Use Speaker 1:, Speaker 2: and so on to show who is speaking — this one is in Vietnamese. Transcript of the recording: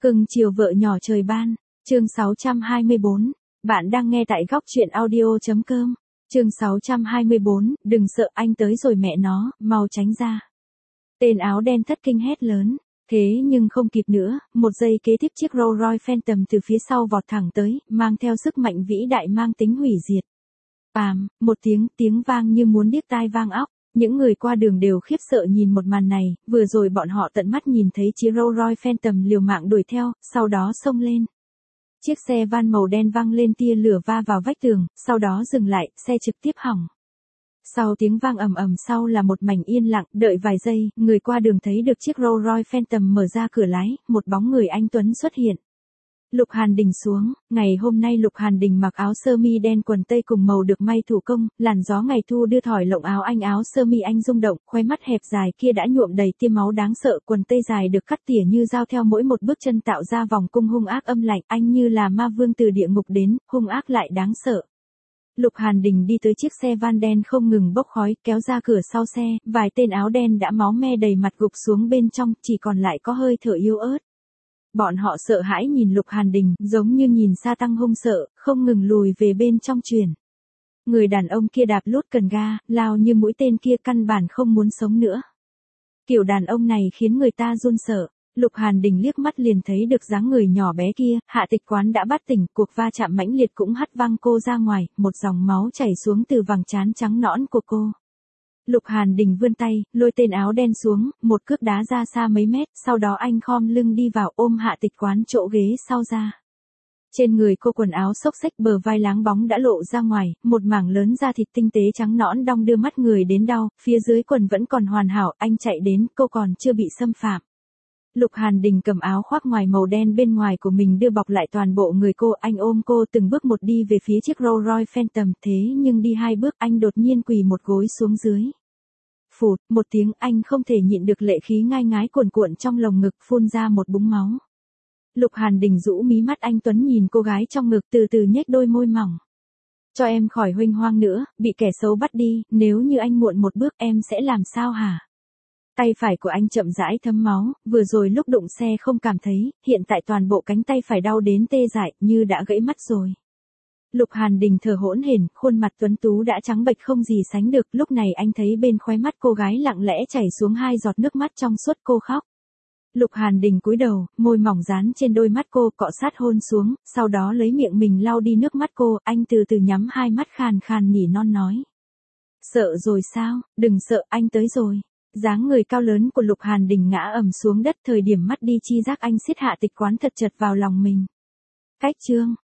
Speaker 1: Cưng chiều vợ nhỏ trời ban, chương 624, bạn đang nghe tại góc truyện audio.com, chương 624, đừng sợ anh tới rồi mẹ nó, mau tránh ra. Tên áo đen thất kinh hét lớn, thế nhưng không kịp nữa, một giây kế tiếp chiếc Rolls Royce Phantom từ phía sau vọt thẳng tới, mang theo sức mạnh vĩ đại mang tính hủy diệt. Một tiếng vang như muốn điếc tai vang óc. Những người qua đường đều khiếp sợ nhìn một màn này, vừa rồi bọn họ tận mắt nhìn thấy chiếc Rolls Royce Phantom liều mạng đuổi theo, sau đó xông lên. Chiếc xe van màu đen văng lên tia lửa va vào vách tường, sau đó dừng lại, xe trực tiếp hỏng. Sau tiếng vang ầm ầm sau là một mảnh yên lặng, đợi vài giây, người qua đường thấy được chiếc Rolls Royce Phantom mở ra cửa lái, một bóng người anh tuấn xuất hiện. Lục Hàn Đình xuống, ngày hôm nay Lục Hàn Đình mặc áo sơ mi đen quần tây cùng màu được may thủ công, làn gió ngày thu đưa thỏi lộng áo sơ mi anh rung động, khóe mắt hẹp dài kia đã nhuộm đầy tia máu đáng sợ, quần tây dài được cắt tỉa như dao theo mỗi một bước chân tạo ra vòng cung hung ác âm lạnh, anh như là ma vương từ địa ngục đến, hung ác lại đáng sợ. Lục Hàn Đình đi tới chiếc xe van đen không ngừng bốc khói, kéo ra cửa sau xe, vài tên áo đen đã máu me đầy mặt gục xuống bên trong, chỉ còn lại có hơi thở yếu ớt. Bọn họ sợ hãi nhìn Lục Hàn Đình, giống như nhìn sa tăng hung sợ, không ngừng lùi về bên trong truyền. Người đàn ông kia đạp lốt cần ga, lao như mũi tên kia căn bản không muốn sống nữa. Kiểu đàn ông này khiến người ta run sợ. Lục Hàn Đình liếc mắt liền thấy được dáng người nhỏ bé kia, Hạ Tịch Quán đã bắt tỉnh, cuộc va chạm mãnh liệt cũng hất văng cô ra ngoài, một dòng máu chảy xuống từ vầng trán trắng nõn của cô. Lục Hàn Đình vươn tay, lôi tên áo đen xuống, một cước đá ra xa mấy mét, sau đó anh khom lưng đi vào ôm Hạ Tịch Quán chỗ ghế sau ra. Trên người cô quần áo xốc xếch bờ vai láng bóng đã lộ ra ngoài, một mảng lớn da thịt tinh tế trắng nõn đong đưa mắt người đến đau, phía dưới quần vẫn còn hoàn hảo, anh chạy đến, cô còn chưa bị xâm phạm. Lục Hàn Đình cầm áo khoác ngoài màu đen bên ngoài của mình đưa bọc lại toàn bộ người cô, anh ôm cô từng bước một đi về phía chiếc Rolls Royce Phantom, thế nhưng đi hai bước anh đột nhiên quỳ một gối xuống dưới. Phụt, một tiếng anh không thể nhịn được lệ khí ngai ngái cuồn cuộn trong lồng ngực phun ra một búng máu. Lục Hàn Đình rũ mí mắt anh tuấn nhìn cô gái trong ngực từ từ nhếch đôi môi mỏng. Cho em khỏi huênh hoang nữa, bị kẻ xấu bắt đi, nếu như anh muộn một bước em sẽ làm sao hả? Tay phải của anh chậm rãi thấm máu, vừa rồi lúc đụng xe không cảm thấy, hiện tại toàn bộ cánh tay phải đau đến tê dại, như đã gãy mắt rồi. Lục Hàn Đình thở hổn hển, khuôn mặt tuấn tú đã trắng bệch không gì sánh được, lúc này anh thấy bên khóe mắt cô gái lặng lẽ chảy xuống hai giọt nước mắt trong suốt, cô khóc. Lục Hàn Đình cúi đầu, môi mỏng dán trên đôi mắt cô, cọ sát hôn xuống, sau đó lấy miệng mình lau đi nước mắt cô, anh từ từ nhắm hai mắt khàn khàn nỉ non nói. Sợ rồi sao, đừng sợ, anh tới rồi. Dáng người cao lớn của Lục Hàn Đình ngã ầm xuống đất, thời điểm mắt đi chi giác anh siết Hạ Tịch Quán thật chật vào lòng mình. Cách chương